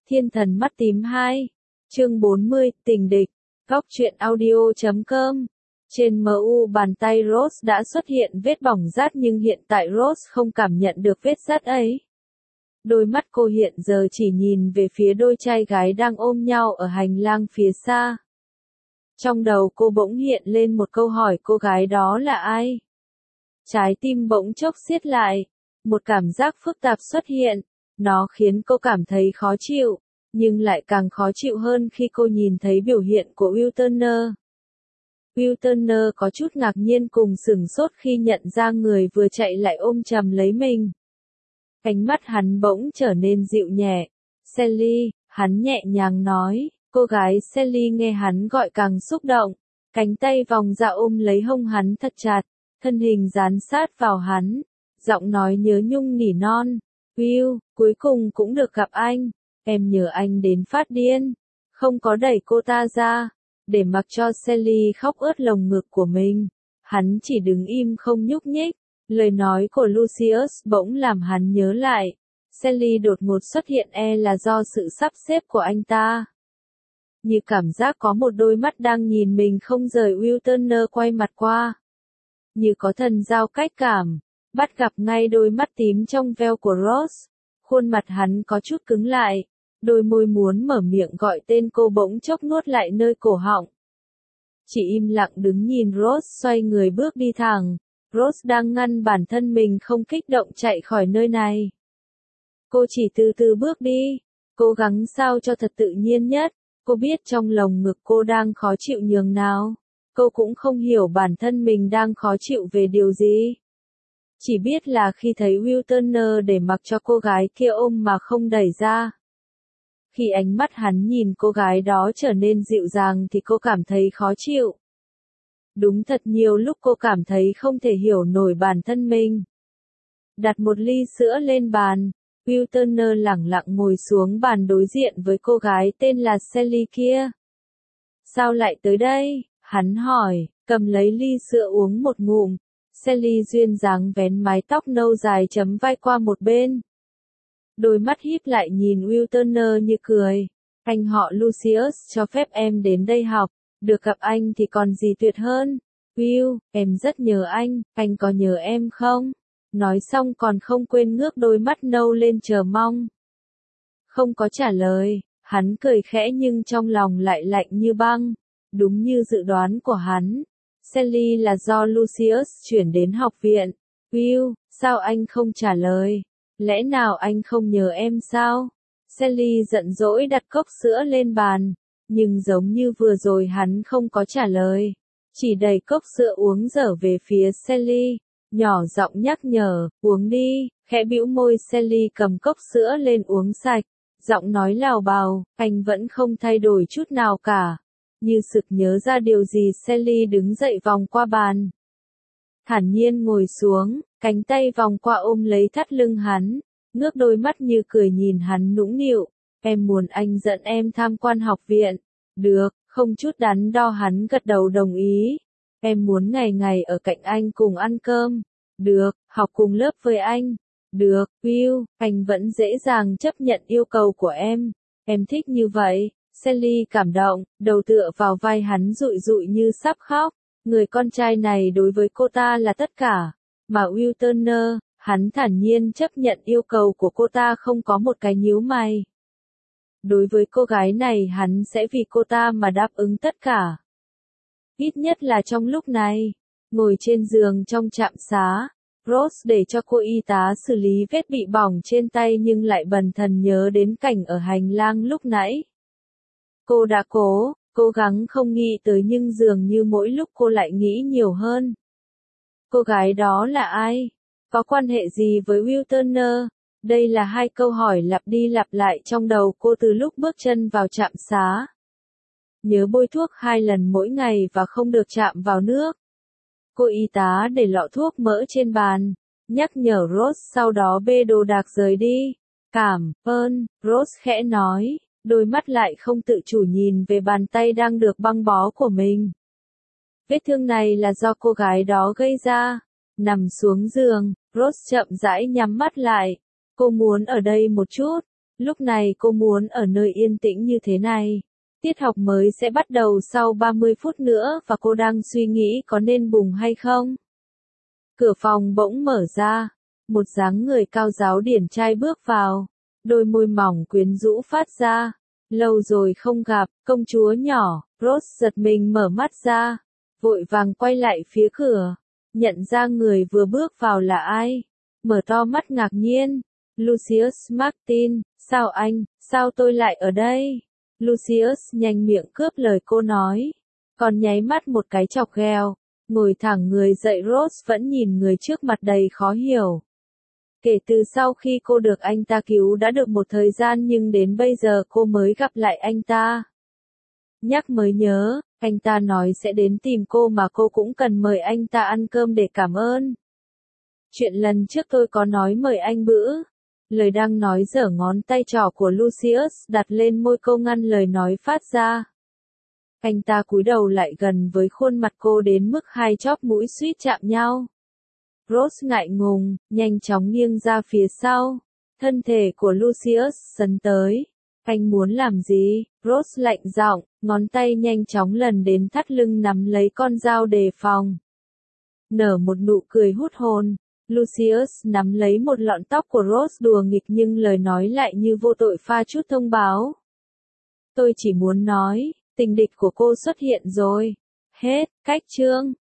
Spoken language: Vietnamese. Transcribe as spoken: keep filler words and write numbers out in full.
Thiên thần mắt tím hai. Chương bốn mươi, tình địch. Góc truyện audio chấm com. Trên em u bàn tay Rose đã xuất hiện vết bỏng rát nhưng hiện tại Rose không cảm nhận được vết rát ấy. Đôi mắt cô hiện giờ chỉ nhìn về phía đôi trai gái đang ôm nhau ở hành lang phía xa. Trong đầu cô bỗng hiện lên một câu hỏi, cô gái đó là ai? Trái tim bỗng chốc siết lại. Một cảm giác phức tạp xuất hiện. Nó khiến cô cảm thấy khó chịu, nhưng lại càng khó chịu hơn khi cô nhìn thấy biểu hiện của Will Turner. Will Turner có chút ngạc nhiên cùng sửng sốt khi nhận ra người vừa chạy lại ôm chầm lấy mình. Ánh mắt hắn bỗng trở nên dịu nhẹ. Sally, hắn nhẹ nhàng nói. Cô gái Sally nghe hắn gọi càng xúc động. Cánh tay vòng ra ôm lấy hông hắn thật chặt, thân hình dán sát vào hắn. Giọng nói nhớ nhung nỉ non. Will, cuối cùng cũng được gặp anh. Em nhớ anh đến phát điên. Không có đẩy cô ta ra, để mặc cho Sally khóc ướt lồng ngực của mình. Hắn chỉ đứng im không nhúc nhích. Lời nói của Lucius bỗng làm hắn nhớ lại. Sally đột ngột xuất hiện e là do sự sắp xếp của anh ta. Như cảm giác có một đôi mắt đang nhìn mình không rời. Will Turner quay mặt qua. Như có thần giao cách cảm. Bắt gặp ngay đôi mắt tím trong veo của Rose. Khuôn mặt hắn có chút cứng lại. Đôi môi muốn mở miệng gọi tên cô bỗng chốc nuốt lại nơi cổ họng. Chỉ im lặng đứng nhìn Rose xoay người bước đi thẳng. Rose đang ngăn bản thân mình không kích động chạy khỏi nơi này. Cô chỉ từ từ bước đi, cố gắng sao cho thật tự nhiên nhất. Cô biết trong lồng ngực cô đang khó chịu nhường nào. Cô cũng không hiểu bản thân mình đang khó chịu về điều gì. Chỉ biết là khi thấy Will Turner để mặc cho cô gái kia ôm mà không đẩy ra. Khi ánh mắt hắn nhìn cô gái đó trở nên dịu dàng thì cô cảm thấy khó chịu. Đúng thật nhiều lúc cô cảm thấy không thể hiểu nổi bản thân mình. Đặt một ly sữa lên bàn, Will Turner lẳng lặng ngồi xuống bàn đối diện với cô gái tên là Sally kia. Sao lại tới đây? Hắn hỏi, cầm lấy ly sữa uống một ngụm. Sally duyên dáng vén mái tóc nâu dài chấm vai qua một bên. Đôi mắt híp lại nhìn Will Turner như cười. Anh họ Lucius cho phép em đến đây học, được gặp anh thì còn gì tuyệt hơn. Will, em rất nhớ anh, anh có nhớ em không? Nói xong còn không quên ngước đôi mắt nâu lên chờ mong. Không có trả lời, hắn cười khẽ nhưng trong lòng lại lạnh như băng. Đúng như dự đoán của hắn. Sally là do Lucius chuyển đến học viện. Will, sao anh không trả lời? Lẽ nào anh không nhớ em sao? Sally giận dỗi đặt cốc sữa lên bàn. Nhưng giống như vừa rồi hắn không có trả lời. Chỉ đẩy cốc sữa uống dở về phía Sally. Nhỏ giọng nhắc nhở, uống đi. Khẽ bĩu môi Sally cầm cốc sữa lên uống sạch. Giọng nói lào bào, anh vẫn không thay đổi chút nào cả. Như sực nhớ ra điều gì Sally đứng dậy vòng qua bàn. Thản nhiên ngồi xuống, cánh tay vòng qua ôm lấy thắt lưng hắn, ngước đôi mắt như cười nhìn hắn nũng nịu. Em muốn anh dẫn em tham quan học viện. Được, không chút đắn đo hắn gật đầu đồng ý. Em muốn ngày ngày ở cạnh anh cùng ăn cơm. Được, học cùng lớp với anh. Được, Will, anh vẫn dễ dàng chấp nhận yêu cầu của em. Em thích như vậy. Sally cảm động, đầu tựa vào vai hắn rụi rụi như sắp khóc. Người con trai này đối với cô ta là tất cả. Mà Will Turner, hắn thản nhiên chấp nhận yêu cầu của cô ta không có một cái nhíu mày. Đối với cô gái này hắn sẽ vì cô ta mà đáp ứng tất cả. Ít nhất là trong lúc này. Ngồi trên giường trong trạm xá, Rose để cho cô y tá xử lý vết bị bỏng trên tay nhưng lại bần thần nhớ đến cảnh ở hành lang lúc nãy. Cô đã cố, cố gắng không nghĩ tới nhưng dường như mỗi lúc cô lại nghĩ nhiều hơn. Cô gái đó là ai? Có quan hệ gì với Will Turner? Đây là hai câu hỏi lặp đi lặp lại trong đầu cô từ lúc bước chân vào trạm xá. Nhớ bôi thuốc hai lần mỗi ngày và không được chạm vào nước. Cô y tá để lọ thuốc mỡ trên bàn, nhắc nhở Rose sau đó bê đồ đạc rời đi. Cảm ơn, Rose khẽ nói. Đôi mắt lại không tự chủ nhìn về bàn tay đang được băng bó của mình. Vết thương này là do cô gái đó gây ra. Nằm xuống giường, Rose chậm rãi nhắm mắt lại. Cô muốn ở đây một chút. Lúc này cô muốn ở nơi yên tĩnh như thế này. Tiết học mới sẽ bắt đầu sau ba mươi phút nữa và cô đang suy nghĩ có nên bùng hay không. Cửa phòng bỗng mở ra. Một dáng người cao ráo điển trai bước vào. Đôi môi mỏng quyến rũ phát ra. Lâu rồi không gặp, công chúa nhỏ. Rose giật mình mở mắt ra. Vội vàng quay lại phía cửa. Nhận ra người vừa bước vào là ai. Mở to mắt ngạc nhiên. Lucius Martin, sao anh, sao tôi lại ở đây? Lucius nhanh miệng cướp lời cô nói. Còn nháy mắt một cái chọc ghẹo. Ngồi thẳng người dậy Rose vẫn nhìn người trước mặt đầy khó hiểu. Kể từ sau khi cô được anh ta cứu đã được một thời gian nhưng đến bây giờ cô mới gặp lại anh ta. Nhắc mới nhớ, anh ta nói sẽ đến tìm cô mà cô cũng cần mời anh ta ăn cơm để cảm ơn. Chuyện lần trước tôi có nói mời anh bữa. Lời đang nói giở ngón tay trỏ của Lucius đặt lên môi cô ngăn lời nói phát ra. Anh ta cúi đầu lại gần với khuôn mặt cô đến mức hai chóp mũi suýt chạm nhau. Rose ngại ngùng, nhanh chóng nghiêng ra phía sau. Thân thể của Lucius sấn tới. Anh muốn làm gì? Rose lạnh giọng, ngón tay nhanh chóng lần đến thắt lưng nắm lấy con dao đề phòng. Nở một nụ cười hút hồn. Lucius nắm lấy một lọn tóc của Rose đùa nghịch nhưng lời nói lại như vô tội pha chút thông báo. Tôi chỉ muốn nói, tình địch của cô xuất hiện rồi. Hết, cách chương.